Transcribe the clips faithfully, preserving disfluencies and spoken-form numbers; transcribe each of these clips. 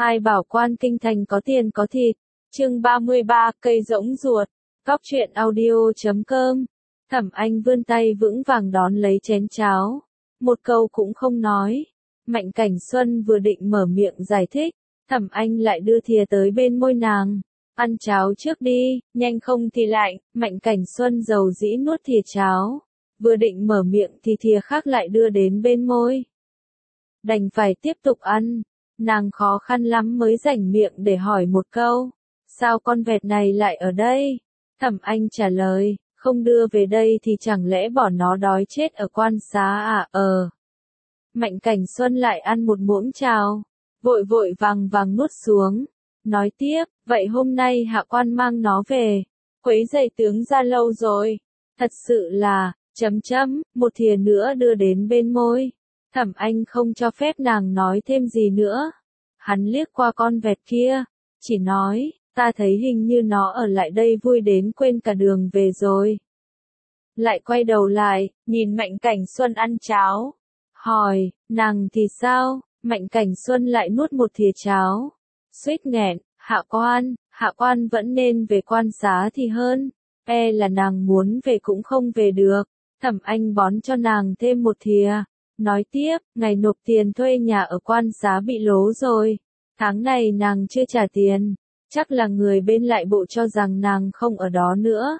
Ai bảo quan kinh thành có tiền có thịt. Chương ba mươi ba, cây rỗng ruột. Cóc truyện audio chấm com. Thẩm Anh vươn tay vững vàng đón lấy chén cháo. Một câu cũng không nói. Mạnh Cảnh Xuân vừa định mở miệng giải thích. Thẩm Anh lại đưa thìa tới bên môi nàng. Ăn cháo trước đi, nhanh không thì lạnh. Mạnh Cảnh Xuân dầu dĩ nuốt thìa cháo. Vừa định mở miệng thì thìa khác lại đưa đến bên môi. Đành phải tiếp tục ăn. Nàng khó khăn lắm mới rảnh miệng để hỏi một câu. Sao con vẹt này lại ở đây? Thẩm Anh trả lời, không đưa về đây thì chẳng lẽ bỏ nó đói chết ở quan xá à? Ờ. Mạnh Cảnh Xuân lại ăn một muỗng cháo. Vội vội vàng vàng nuốt xuống. Nói tiếp, vậy hôm nay hạ quan mang nó về. Quấy rầy tướng gia lâu rồi. Thật sự là, chấm chấm, một thìa nữa đưa đến bên môi. Thẩm Anh không cho phép nàng nói thêm gì nữa. Hắn liếc qua con vẹt kia, chỉ nói, ta thấy hình như nó ở lại đây vui đến quên cả đường về rồi. Lại quay đầu lại, nhìn Mạnh Cảnh Xuân ăn cháo. Hỏi, nàng thì sao? Mạnh Cảnh Xuân lại nuốt một thìa cháo. Suýt nghẹn, hạ quan, hạ quan vẫn nên về quan xá thì hơn. E là nàng muốn về cũng không về được. Thẩm Anh bón cho nàng thêm một thìa. Nói tiếp, ngày nộp tiền thuê nhà ở quan xá bị lố rồi. Tháng này nàng chưa trả tiền. Chắc là người bên lại bộ cho rằng nàng không ở đó nữa.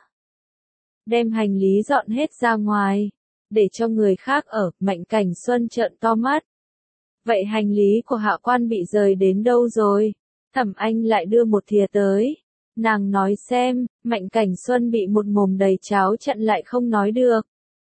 Đem hành lý dọn hết ra ngoài. Để cho người khác ở. Mạnh Cảnh Xuân trợn to mắt. Vậy hành lý của hạ quan bị rời đến đâu rồi? Thẩm Anh lại đưa một thìa tới. Nàng nói xem, Mạnh Cảnh Xuân bị một mồm đầy cháo chặn lại không nói được.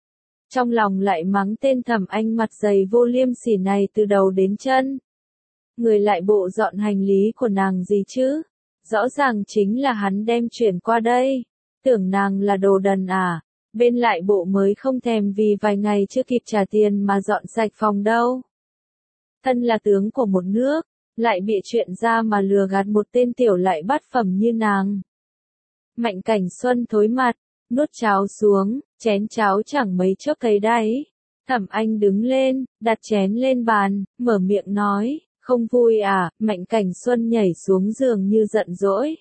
Trong lòng lại mắng tên Thẩm Anh mặt dày vô liêm sỉ này từ đầu đến chân. Người lại bộ dọn hành lý của nàng gì chứ? Rõ ràng chính là hắn đem chuyển qua đây. Tưởng nàng là đồ đần à? Bên lại bộ mới không thèm vì vài ngày chưa kịp trả tiền mà dọn sạch phòng đâu. Thân là tướng của một nước, lại bịa chuyện ra mà lừa gạt một tên tiểu lại bát phẩm như nàng. Mạnh Cảnh Xuân thối mặt, nuốt cháo xuống, chén cháo chẳng mấy chốc thấy đáy. Thẩm Anh đứng lên, đặt chén lên bàn, mở miệng nói, không vui à? Mạnh Cảnh Xuân nhảy xuống giường như giận dỗi.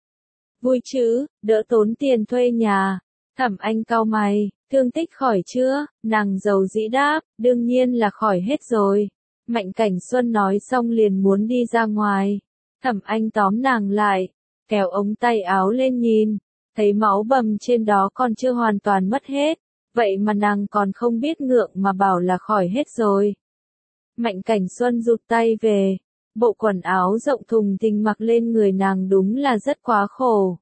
Vui chứ, đỡ tốn tiền thuê nhà. Thẩm Anh cau mày, thương tích khỏi chưa? Nàng dầu dĩ đáp, đương nhiên là khỏi hết rồi. Mạnh Cảnh Xuân nói xong liền muốn đi ra ngoài. Thẩm Anh tóm nàng lại, kéo ống tay áo lên nhìn, thấy máu bầm trên đó còn chưa hoàn toàn mất hết, vậy mà nàng còn không biết ngượng mà bảo là khỏi hết rồi. Mạnh Cảnh Xuân rụt tay về, bộ quần áo rộng thùng thình mặc lên người nàng đúng là rất quá khổ.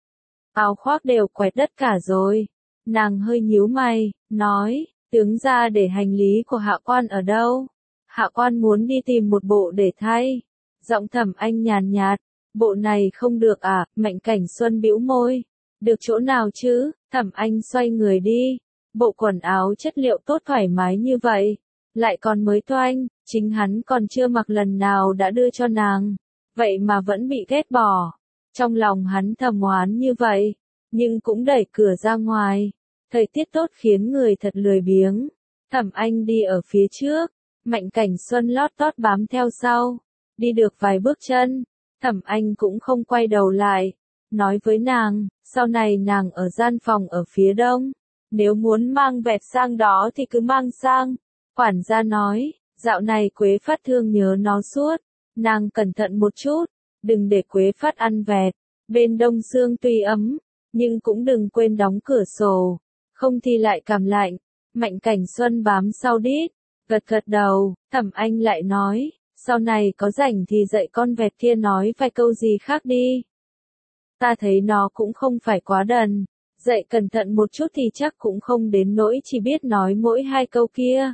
Áo khoác đều quẹt đất cả rồi. Nàng hơi nhíu mày, nói, tướng gia để hành lý của hạ quan ở đâu? Hạ quan muốn đi tìm một bộ để thay. Giọng Thẩm Anh nhàn nhạt, bộ này không được à? Mạnh Cảnh Xuân bĩu môi. Được chỗ nào chứ? Thẩm Anh xoay người đi. Bộ quần áo chất liệu tốt thoải mái như vậy, lại còn mới toanh, chính hắn còn chưa mặc lần nào đã đưa cho nàng, vậy mà vẫn bị ghét bỏ. Trong lòng hắn thầm oán như vậy, nhưng cũng đẩy cửa ra ngoài. Thời tiết tốt khiến người thật lười biếng. Thẩm Anh đi ở phía trước, Mạnh Cảnh Xuân lót tót bám theo sau. Đi được vài bước chân, Thẩm Anh cũng không quay đầu lại. Nói với nàng, sau này nàng ở gian phòng ở phía đông. Nếu muốn mang vẹt sang đó thì cứ mang sang. Quản gia nói, dạo này Quế Phát thương nhớ nó suốt. Nàng cẩn thận một chút, đừng để Quế Phát ăn vẹt. Bên đông sương tuy ấm, nhưng cũng đừng quên đóng cửa sổ. Không thì lại cảm lạnh. Mạnh Cảnh Xuân bám sau đít, gật gật đầu. Thẩm Anh lại nói, sau này có rảnh thì dạy con vẹt kia nói vài câu gì khác đi. Ta thấy nó cũng không phải quá đần. Dạy cẩn thận một chút thì chắc cũng không đến nỗi chỉ biết nói mỗi hai câu kia.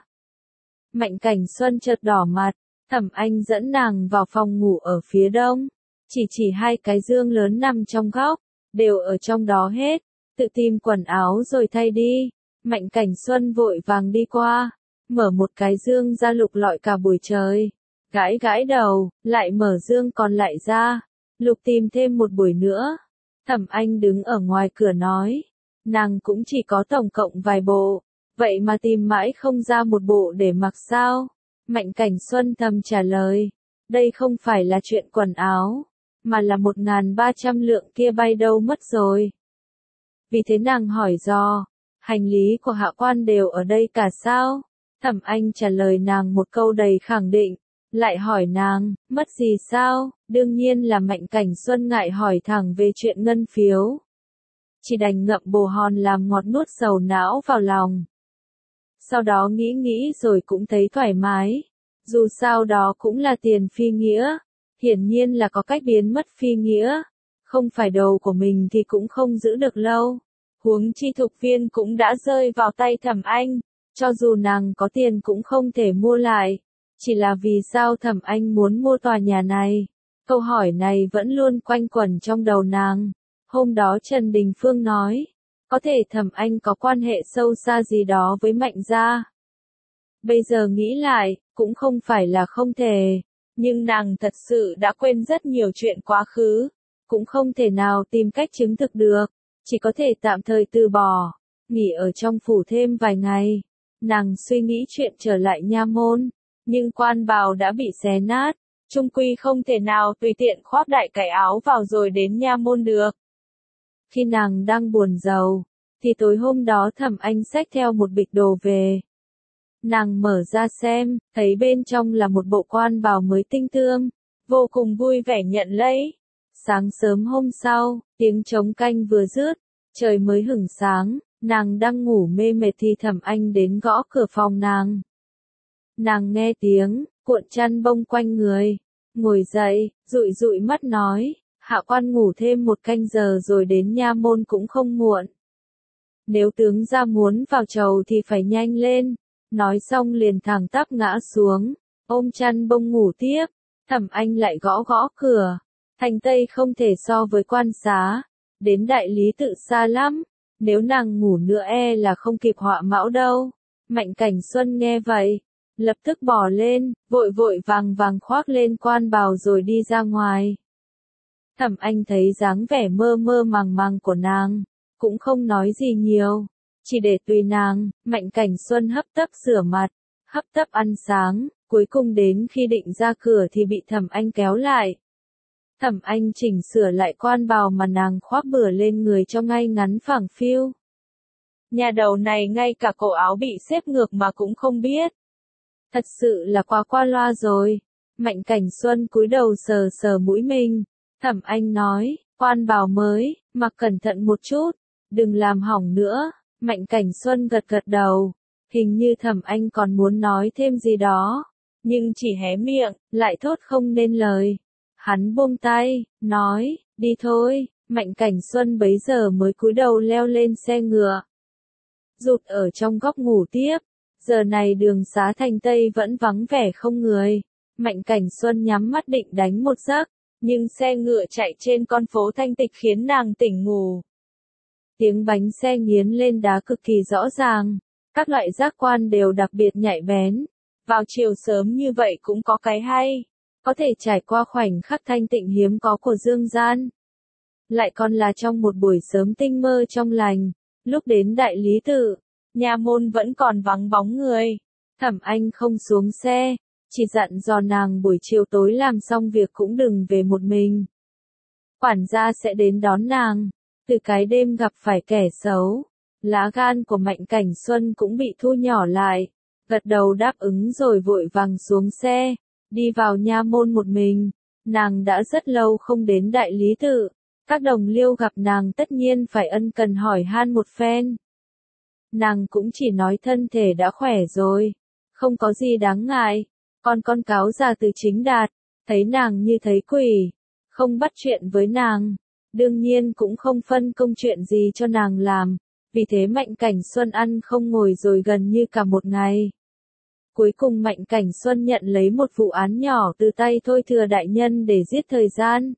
Mạnh Cảnh Xuân chợt đỏ mặt. Thẩm Anh dẫn nàng vào phòng ngủ ở phía đông. Chỉ chỉ hai cái giường lớn nằm trong góc, đều ở trong đó hết. Tự tìm quần áo rồi thay đi. Mạnh Cảnh Xuân vội vàng đi qua, mở một cái giường ra lục lọi cả buổi trời. Gãi gãi đầu, lại mở giường còn lại ra, lục tìm thêm một buổi nữa. Thẩm Anh đứng ở ngoài cửa nói, nàng cũng chỉ có tổng cộng vài bộ, vậy mà tìm mãi không ra một bộ để mặc sao? Mạnh Cảnh Xuân thầm trả lời, Đây không phải là chuyện quần áo, mà là một ngàn ba trăm lượng kia bay đâu mất rồi. Vì thế nàng hỏi dò, hành lý của hạ quan đều ở đây cả sao? Thẩm Anh trả lời nàng một câu đầy khẳng định, lại hỏi nàng, mất gì sao? Đương nhiên là Mạnh Cảnh Xuân ngại hỏi thẳng về chuyện ngân phiếu. Chỉ đành ngậm bồ hòn làm ngọt nuốt sầu não vào lòng. Sau đó nghĩ nghĩ rồi cũng thấy thoải mái. Dù sao đó cũng là tiền phi nghĩa. Hiển nhiên là có cách biến mất phi nghĩa. Không phải đầu của mình thì cũng không giữ được lâu. Huống chi Thục Viên cũng đã rơi vào tay Thẩm Anh. Cho dù nàng có tiền cũng không thể mua lại. Chỉ là vì sao Thẩm Anh muốn mua tòa nhà này? Câu hỏi này vẫn luôn quanh quẩn trong đầu nàng. Hôm đó Trần Đình Phương nói, có thể Thẩm Anh có quan hệ sâu xa gì đó với Mạnh gia. Bây giờ nghĩ lại, cũng không phải là không thể, nhưng nàng thật sự đã quên rất nhiều chuyện quá khứ, cũng không thể nào tìm cách chứng thực được, chỉ có thể tạm thời từ bỏ, nghỉ ở trong phủ thêm vài ngày. Nàng suy nghĩ chuyện trở lại nha môn, nhưng quan bào đã bị xé nát, chung quy không thể nào tùy tiện khoác đại cải áo vào rồi đến nha môn được. Khi nàng đang buồn rầu, thì tối hôm đó Thẩm Anh xách theo một bịch đồ về. Nàng mở ra xem, thấy bên trong là một bộ quan bào mới tinh tươm, vô cùng vui vẻ nhận lấy. Sáng sớm hôm sau, tiếng trống canh vừa dứt, trời mới hửng sáng, nàng đang ngủ mê mệt thì Thẩm Anh đến gõ cửa phòng nàng. Nàng nghe tiếng, cuộn chăn bông quanh người, ngồi dậy, dụi dụi mắt nói, hạ quan ngủ thêm một canh giờ rồi đến nha môn cũng không muộn. Nếu tướng gia muốn vào chầu thì phải nhanh lên. Nói xong liền thẳng tắp ngã xuống, ôm chăn bông ngủ tiếp. Thẩm Anh lại gõ gõ cửa. Thành Tây không thể so với quan xá. Đến đại lý tự xa lắm. Nếu nàng ngủ nữa e là không kịp họa mão đâu. Mạnh Cảnh Xuân nghe vậy, lập tức bỏ lên, vội vội vàng vàng khoác lên quan bào rồi đi ra ngoài. Thẩm Anh thấy dáng vẻ mơ mơ màng màng của nàng, cũng không nói gì nhiều, chỉ để tùy nàng. Mạnh Cảnh Xuân hấp tấp rửa mặt, hấp tấp ăn sáng, cuối cùng đến khi định ra cửa thì bị Thẩm Anh kéo lại. Thẩm Anh chỉnh sửa lại quan bào mà nàng khoác bừa lên người cho ngay ngắn phẳng phiu. Nhà đầu này ngay cả cổ áo bị xếp ngược mà cũng không biết. Thật sự là quá qua loa rồi. Mạnh Cảnh Xuân cúi đầu sờ sờ mũi mình. Thẩm Anh nói, quan bào mới, mặc cẩn thận một chút, đừng làm hỏng nữa. Mạnh Cảnh Xuân gật gật đầu, hình như Thẩm Anh còn muốn nói thêm gì đó, nhưng chỉ hé miệng, lại thốt không nên lời. Hắn buông tay, nói, đi thôi. Mạnh Cảnh Xuân bấy giờ mới cúi đầu leo lên xe ngựa. Rụt ở trong góc ngủ tiếp, giờ này đường xá Thành Tây vẫn vắng vẻ không người. Mạnh Cảnh Xuân nhắm mắt định đánh một giấc, nhưng xe ngựa chạy trên con phố thanh tịch khiến nàng tỉnh ngủ. Tiếng bánh xe nghiến lên đá cực kỳ rõ ràng, các loại giác quan đều đặc biệt nhạy bén. Vào chiều sớm như vậy cũng có cái hay, có thể trải qua khoảnh khắc thanh tịnh hiếm có của dương gian. Lại còn là trong một buổi sớm tinh mơ trong lành, lúc đến đại lý tự, nha môn vẫn còn vắng bóng người. Thẩm Anh không xuống xe, chỉ dặn dò nàng buổi chiều tối làm xong việc cũng đừng về một mình. Quản gia sẽ đến đón nàng. Từ cái đêm gặp phải kẻ xấu, lá gan của Mạnh Cảnh Xuân cũng bị thu nhỏ lại, gật đầu đáp ứng rồi vội vàng xuống xe, đi vào nha môn một mình. Nàng đã rất lâu không đến đại lý tự, các đồng liêu gặp nàng tất nhiên phải ân cần hỏi han một phen. Nàng cũng chỉ nói thân thể đã khỏe rồi, không có gì đáng ngại. Còn con cáo già từ Chính Đạt, thấy nàng như thấy quỷ, không bắt chuyện với nàng. Đương nhiên cũng không phân công chuyện gì cho nàng làm, vì thế Mạnh Cảnh Xuân ăn không ngồi rồi gần như cả một ngày. Cuối cùng Mạnh Cảnh Xuân nhận lấy một vụ án nhỏ từ tay Thôi Thừa đại nhân để giết thời gian.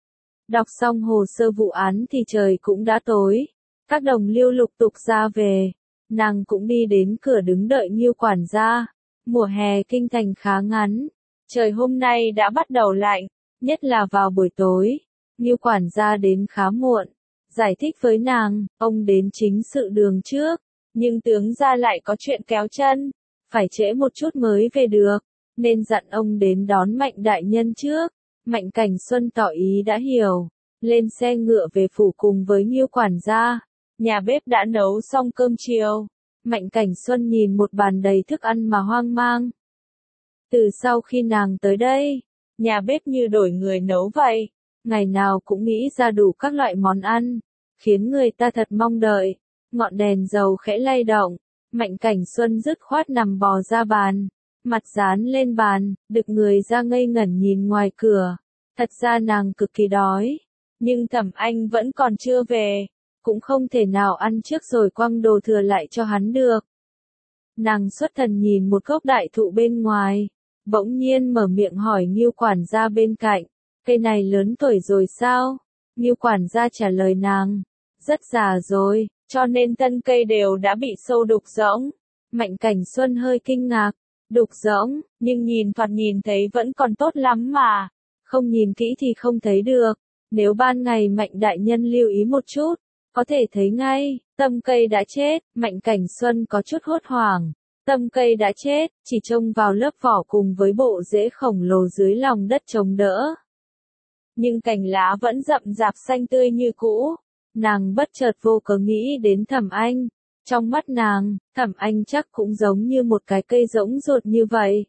Đọc xong hồ sơ vụ án thì trời cũng đã tối, các đồng liêu lục tục ra về, nàng cũng đi đến cửa đứng đợi Ngưu quản gia. Mùa hè kinh thành khá ngắn, trời hôm nay đã bắt đầu lạnh, nhất là vào buổi tối. Ngưu quản gia đến khá muộn, giải thích với nàng, ông đến chính sự đường trước, nhưng tướng gia lại có chuyện kéo chân, phải trễ một chút mới về được. nên dặn ông đến đón Mạnh đại nhân trước. Mạnh Cảnh Xuân tỏ ý đã hiểu, lên xe ngựa về phủ cùng với Ngưu quản gia. Nhà bếp đã nấu xong cơm chiều. Mạnh Cảnh Xuân nhìn một bàn đầy thức ăn mà hoang mang. Từ sau khi nàng tới đây, nhà bếp như đổi người nấu vậy, ngày nào cũng nghĩ ra đủ các loại món ăn, khiến người ta thật mong đợi. Ngọn đèn dầu khẽ lay động, Mạnh Cảnh Xuân dứt khoát nằm bò ra bàn, mặt dán lên bàn, đực người ra ngây ngẩn nhìn ngoài cửa. Thật ra nàng cực kỳ đói, nhưng Thẩm Anh vẫn còn chưa về, cũng không thể nào ăn trước rồi quăng đồ thừa lại cho hắn được. Nàng xuất thần nhìn một gốc đại thụ bên ngoài, bỗng nhiên mở miệng hỏi Ngưu quản gia bên cạnh, cây này lớn tuổi rồi sao? Ngưu quản gia trả lời nàng, rất già rồi, cho nên thân cây đều đã bị sâu đục rỗng. Mạnh Cảnh Xuân hơi kinh ngạc, đục rỗng, nhưng nhìn thoạt nhìn thấy vẫn còn tốt lắm mà, không nhìn kỹ thì không thấy được, nếu ban ngày Mạnh đại nhân lưu ý một chút, có thể thấy ngay, tâm cây đã chết. Mạnh Cảnh Xuân có chút hốt hoảng, tâm cây đã chết, chỉ trông vào lớp vỏ cùng với bộ rễ khổng lồ dưới lòng đất chống đỡ. Nhưng cành lá vẫn rậm rạp xanh tươi như cũ, nàng bất chợt vô cớ nghĩ đến Thẩm Anh, trong mắt nàng, Thẩm Anh chắc cũng giống như một cái cây rỗng ruột như vậy.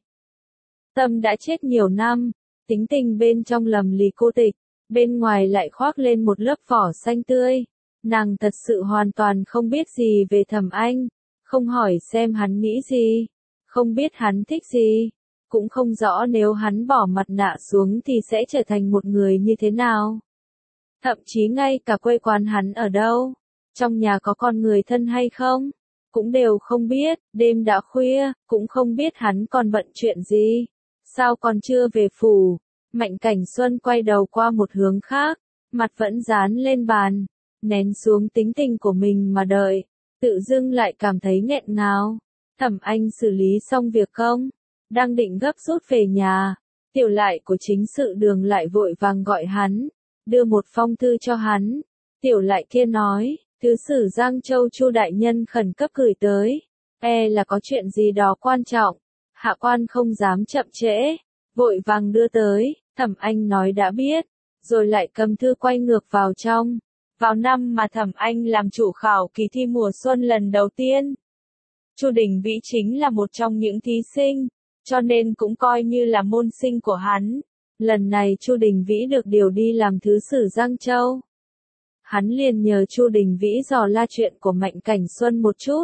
Tâm đã chết nhiều năm, tính tình bên trong lầm lì cô tịch, bên ngoài lại khoác lên một lớp vỏ xanh tươi. Nàng thật sự hoàn toàn không biết gì về Thẩm Anh, không hỏi xem hắn nghĩ gì, không biết hắn thích gì, cũng không rõ nếu hắn bỏ mặt nạ xuống thì sẽ trở thành một người như thế nào. Thậm chí ngay cả quê quán hắn ở đâu, trong nhà có con người thân hay không, cũng đều không biết. Đêm đã khuya, cũng không biết hắn còn bận chuyện gì, sao còn chưa về phủ. Mạnh Cảnh Xuân quay đầu qua một hướng khác, mặt vẫn dán lên bàn, nén xuống tính tình của mình mà đợi, tự dưng lại cảm thấy nghẹn ngào. Thẩm Anh xử lý xong việc công, đang định gấp rút về nhà, tiểu lại của chính sự đường lại vội vàng gọi hắn, đưa một phong thư cho hắn. Tiểu lại kia nói, thứ sử Giang Châu Chu đại nhân khẩn cấp gửi tới, e là có chuyện gì đó quan trọng. Hạ quan không dám chậm trễ, vội vàng đưa tới. Thẩm Anh nói đã biết, rồi lại cầm thư quay ngược vào trong. Vào năm mà Thẩm Anh làm chủ khảo kỳ thi mùa xuân lần đầu tiên, Chu Đình Vĩ chính là một trong những thí sinh, cho nên cũng coi như là môn sinh của hắn. Lần này Chu Đình Vĩ được điều đi làm thứ sử Giang Châu. Hắn liền nhờ Chu Đình Vĩ dò la chuyện của Mạnh Cảnh Xuân một chút.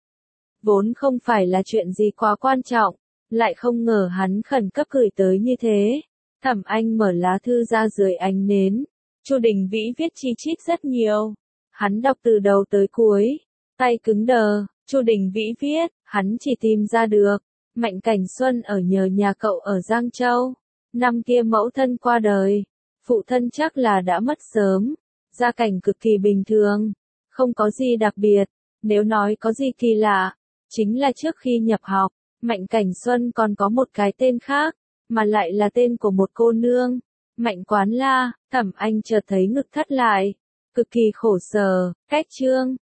Vốn không phải là chuyện gì quá quan trọng, lại không ngờ hắn khẩn cấp gửi tới như thế. Thẩm Anh mở lá thư ra dưới ánh nến. Chu Đình Vĩ viết chi chít rất nhiều. Hắn đọc từ đầu tới cuối, tay cứng đờ. Chu Đình Vĩ viết, hắn chỉ tìm ra được, Mạnh Cảnh Xuân ở nhờ nhà cậu ở Giang Châu. Năm kia mẫu thân qua đời, phụ thân chắc là đã mất sớm, gia cảnh cực kỳ bình thường, không có gì đặc biệt. Nếu nói có gì kỳ lạ, chính là trước khi nhập học, Mạnh Cảnh Xuân còn có một cái tên khác, mà lại là tên của một cô nương, Mạnh Quán La. Thẩm Anh chợt thấy ngực thắt lại, cực kỳ khổ sở. Cách chương